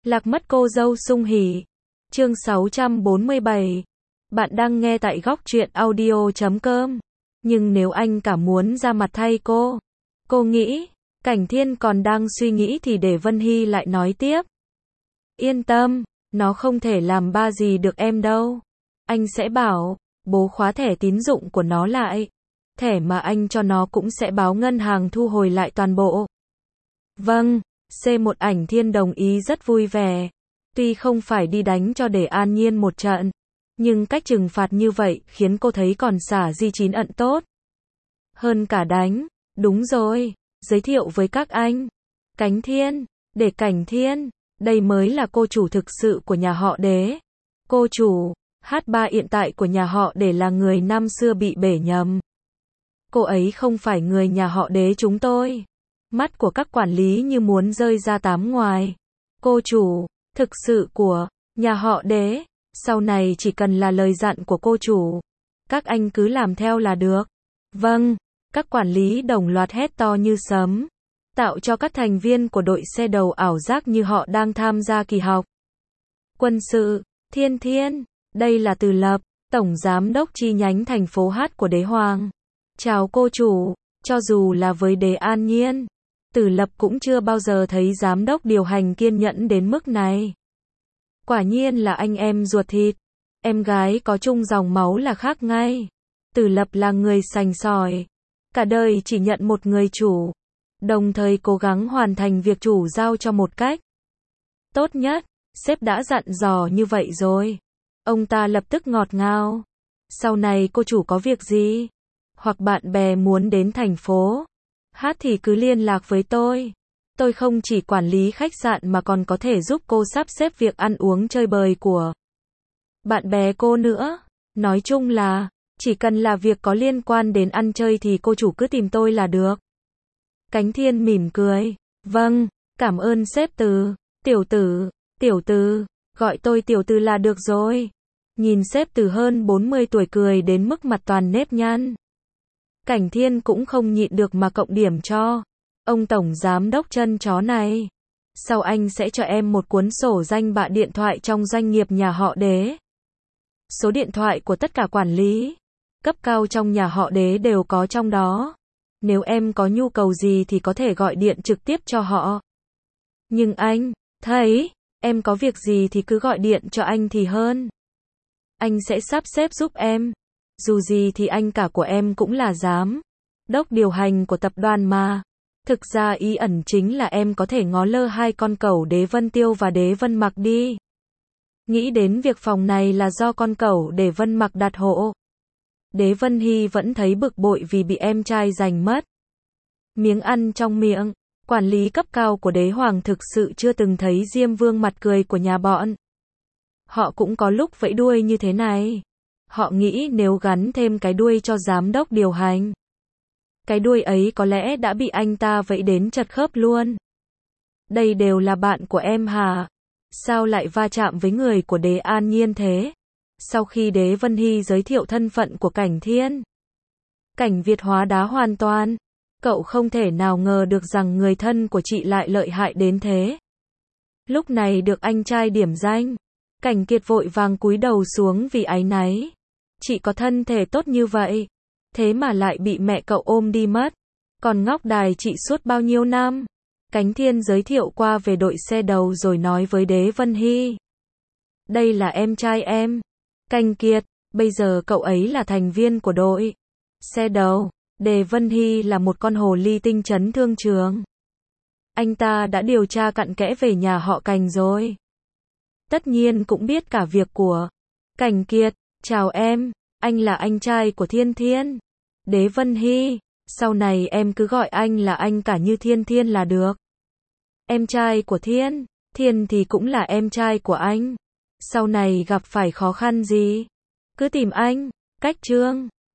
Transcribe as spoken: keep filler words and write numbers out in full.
Lạc mất cô dâu sung hỉ. Chương sáu trăm bốn mươi bảy. Bạn đang nghe tại góc truyện audio chấm com. Nhưng nếu anh cả muốn ra mặt thay cô. Cô nghĩ, Cảnh Thiên còn đang suy nghĩ thì để Vân Hy lại nói tiếp. Yên tâm, nó không thể làm ba gì được em đâu. Anh sẽ bảo, bố khóa thẻ tín dụng của nó lại. Thẻ mà anh cho nó cũng sẽ báo ngân hàng thu hồi lại toàn bộ. Vâng, xê một Ảnh Thiên đồng ý rất vui vẻ. Tuy không phải đi đánh cho để an nhiên một trận, nhưng cách trừng phạt như vậy khiến cô thấy còn xả di chín ẩn tốt. Hơn cả đánh, đúng rồi, giới thiệu với các anh. Cảnh Thiên, để Cảnh Thiên, đây mới là cô chủ thực sự của nhà họ Đế. Cô chủ, hát ba hiện tại của nhà họ Đế là người năm xưa bị bể nhầm. Cô ấy không phải người nhà họ Đế chúng tôi. Mắt của các quản lý như muốn rơi ra tám ngoài. Cô chủ, thực sự của nhà họ Đế, sau này chỉ cần là lời dặn của cô chủ, các anh cứ làm theo là được. Vâng, các quản lý đồng loạt hét to như sấm, tạo cho các thành viên của đội xe đầu ảo giác như họ đang tham gia kỳ học quân sự. Thiên Thiên, đây là Từ Lập, tổng giám đốc chi nhánh thành phố Hát của Đế Hoàng. Chào cô chủ. Cho dù là với Đế An Nhiên, Từ Lập cũng chưa bao giờ thấy giám đốc điều hành kiên nhẫn đến mức này. Quả nhiên là anh em ruột thịt. Em gái có chung dòng máu là khác ngay. Từ Lập là người sành sỏi, cả đời chỉ nhận một người chủ, đồng thời cố gắng hoàn thành việc chủ giao cho một cách tốt nhất. Sếp đã dặn dò như vậy rồi. Ông ta lập tức ngọt ngào. Sau này cô chủ có việc gì, hoặc bạn bè muốn đến thành phố Hát thì cứ liên lạc với tôi. Tôi không chỉ quản lý khách sạn mà còn có thể giúp cô sắp xếp việc ăn uống chơi bời của bạn bè cô nữa. Nói chung là, chỉ cần là việc có liên quan đến ăn chơi thì cô chủ cứ tìm tôi là được. Cảnh Thiên mỉm cười. Vâng, cảm ơn sếp Từ. Tiểu Tử, Tiểu Từ, gọi tôi Tiểu Từ là được rồi. Nhìn sếp Từ hơn bốn mươi tuổi cười đến mức mặt toàn nếp nhăn, Cảnh Thiên cũng không nhịn được mà cộng điểm cho ông tổng giám đốc chân chó này. Sau anh sẽ cho em một cuốn sổ danh bạ điện thoại trong doanh nghiệp nhà họ Đế. Số điện thoại của tất cả quản lý cấp cao trong nhà họ Đế đều có trong đó. Nếu em có nhu cầu gì thì có thể gọi điện trực tiếp cho họ. Nhưng anh thấy, em có việc gì thì cứ gọi điện cho anh thì hơn. Anh sẽ sắp xếp giúp em. Dù gì thì anh cả của em cũng là giám đốc điều hành của tập đoàn mà. Thực ra ý ẩn chính là em có thể ngó lơ hai con cẩu Đế Vân Tiêu và Đế Vân Mặc đi. Nghĩ đến việc phòng này là do con cẩu Đế Vân Mặc đặt hộ, Đế Vân Hy vẫn thấy bực bội vì bị em trai giành mất miếng ăn trong miệng. Quản lý cấp cao của Đế Hoàng thực sự chưa từng thấy Diêm Vương mặt cười của nhà bọn họ cũng có lúc vẫy đuôi như thế này. Họ nghĩ nếu gắn thêm cái đuôi cho giám đốc điều hành, cái đuôi ấy có lẽ đã bị anh ta vẫy đến chật khớp luôn. Đây đều là bạn của em hả? Sao lại va chạm với người của Đế An Nhiên thế? Sau khi Đế Vân Hy giới thiệu thân phận của Cảnh Thiên, Cảnh Việt hóa đá hoàn toàn. Cậu không thể nào ngờ được rằng người thân của chị lại lợi hại đến thế. Lúc này được anh trai điểm danh, Cảnh Kiệt vội vàng cúi đầu xuống vì áy náy. Chị có thân thể tốt như vậy, thế mà lại bị mẹ cậu ôm đi mất. Còn ngóc đài chị suốt bao nhiêu năm. Cảnh Thiên giới thiệu qua về đội xe đầu rồi nói với Đế Vân Hy. Đây là em trai em, Cảnh Kiệt, bây giờ cậu ấy là thành viên của đội xe đầu. Đế Vân Hy là một con hồ ly tinh chấn thương trường. Anh ta đã điều tra cặn kẽ về nhà họ Cảnh rồi. Tất nhiên cũng biết cả việc của Cảnh Kiệt. Chào em, anh là anh trai của Thiên Thiên. Đế Vân Hy, sau này em cứ gọi anh là anh cả như Thiên Thiên là được. Em trai của Thiên, Thiên thì cũng là em trai của anh. Sau này gặp phải khó khăn gì, cứ tìm anh. Cách Trương,